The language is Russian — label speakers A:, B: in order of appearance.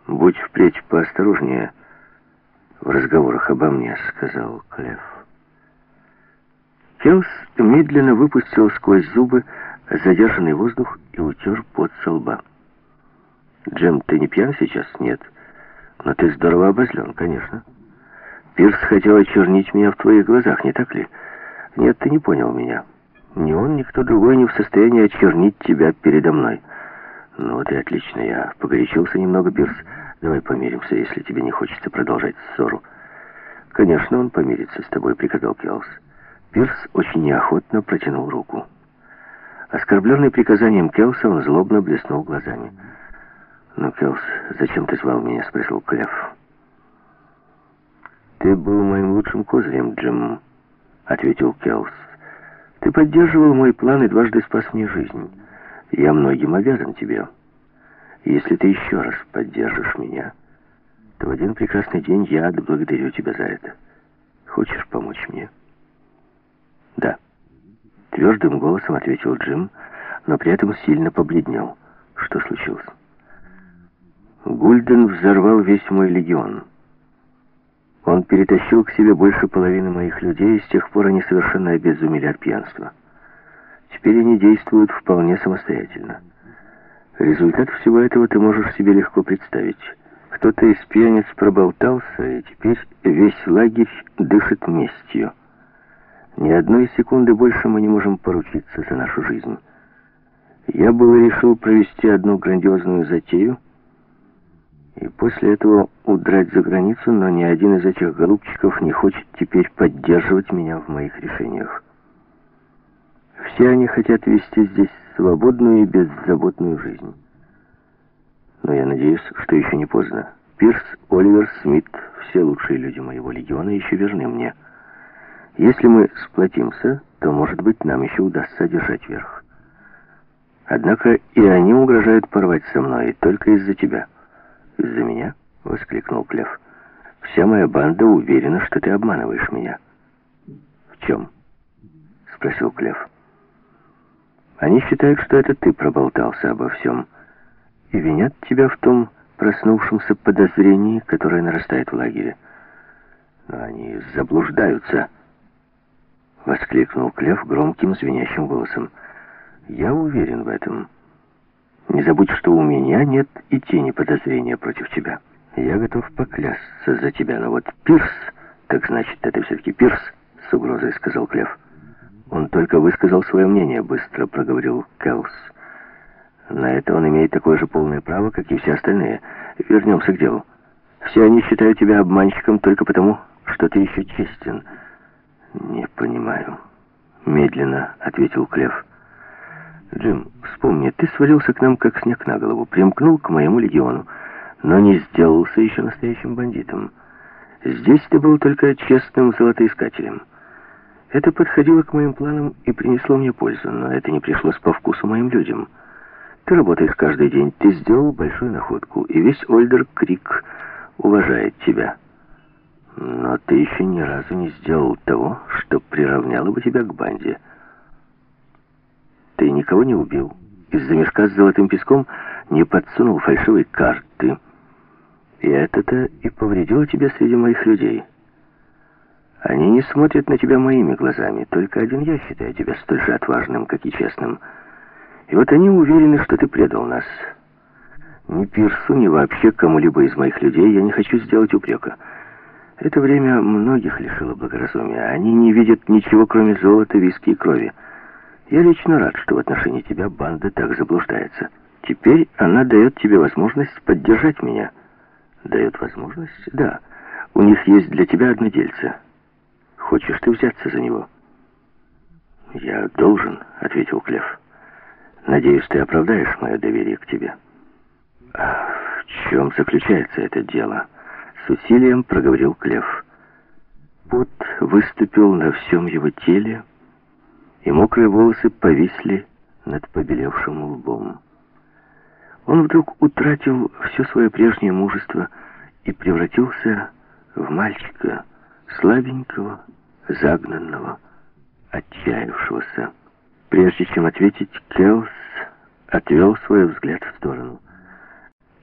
A: «Будь впредь поосторожнее в разговорах обо мне», — сказал Клефф. Келс медленно выпустил сквозь зубы задержанный воздух и утер пот со лба. «Джем, ты не пьян сейчас?» «Нет». «Но ты здорово обозлен, конечно. Пирс хотел очернить меня в твоих глазах, не так ли?» «Нет, ты не понял меня. Ни он, ни кто другой не в состоянии очернить тебя передо мной». «Ну вот и отлично, я погорячился немного, Пирс. Давай помиримся, если тебе не хочется продолжать ссору». «Конечно, он помирится с тобой», — приказал Келс. Пирс очень неохотно протянул руку. Оскорбленный приказанием Келса, он злобно блеснул глазами. «Ну, Келс, зачем ты звал меня?» — спросил Клефф. «Ты был моим лучшим козырем, Джим», — ответил Келс. «Ты поддерживал мой план и дважды спас мне жизнь. Я многим обязан тебе. Если ты еще раз поддержишь меня, то в один прекрасный день я отблагодарю тебя за это. Хочешь помочь мне?» «Да», — твердым голосом ответил Джим, но при этом сильно побледнел. «Что случилось?» «Гульден взорвал весь мой легион. Он перетащил к себе больше половины моих людей, и с тех пор они совершенно обезумели от пьянства. Теперь они действуют вполне самостоятельно. Результат всего этого ты можешь себе легко представить. Кто-то из пьяниц проболтался, и теперь весь лагерь дышит местью. Ни одной секунды больше мы не можем поручиться за нашу жизнь. Я было решил провести одну грандиозную затею, и после этого удрать за границу, но ни один из этих голубчиков не хочет теперь поддерживать меня в моих решениях. Все они хотят вести здесь свободную и беззаботную жизнь. Но я надеюсь, что еще не поздно. Пирс, Оливер, Смит, все лучшие люди моего легиона еще верны мне. Если мы сплотимся, то, может быть, нам еще удастся одержать верх. Однако и они угрожают порвать со мной, и только из-за тебя». «Из-за меня?» — воскликнул Клефф. «Вся моя банда уверена, что ты обманываешь меня». «В чем?» — спросил Клефф. «Они считают, что это ты проболтался обо всем, и винят тебя в том проснувшемся подозрении, которое нарастает в лагере. Но они заблуждаются», — воскликнул Клефф громким звенящим голосом. «Я уверен в этом. Не забудь, что у меня нет и тени подозрения против тебя. Я готов поклясться за тебя, но вот Пирс...» «Так значит, это все-таки Пирс?» — с угрозой сказал Клефф. «Он только высказал свое мнение», — быстро проговорил Келс. «На это он имеет такое же полное право, как и все остальные. Вернемся к делу. Все они считают тебя обманщиком только потому, что ты еще честен». «Не понимаю», — медленно ответил Клефф. «Джим, вспомни, ты свалился к нам, как снег на голову, примкнул к моему легиону, но не сделался еще настоящим бандитом. Здесь ты был только честным золотоискателем. Это подходило к моим планам и принесло мне пользу, но это не пришлось по вкусу моим людям. Ты работаешь каждый день, ты сделал большую находку, и весь Ольдер Крик уважает тебя. Но ты еще ни разу не сделал того, что приравняло бы тебя к банде. Ты никого не убил, из-за мешка с золотым песком не подсунул фальшивой карты. И это-то и повредило тебя среди моих людей. Они не смотрят на тебя моими глазами, только один я считаю тебя столь же отважным, как и честным. И вот они уверены, что ты предал нас. Ни Пирсу, ни вообще кому-либо из моих людей я не хочу сделать упрека. Это время многих лишило благоразумия. Они не видят ничего, кроме золота, виски и крови. Я лично рад, что в отношении тебя банда так заблуждается. Теперь она дает тебе возможность поддержать меня». «Дает возможность?» «Да. У них есть для тебя одно дельце. Хочешь ты взяться за него?» «Я должен», — ответил Клефф. «Надеюсь, ты оправдаешь мое доверие к тебе». «В чем заключается это дело?» — с усилием проговорил Клефф. Пот выступил на всем его теле, и мокрые волосы повисли над побелевшим лбом. Он вдруг утратил все свое прежнее мужество и превратился в мальчика, слабенького, загнанного, отчаявшегося. Прежде чем ответить, Келс отвел свой взгляд в сторону.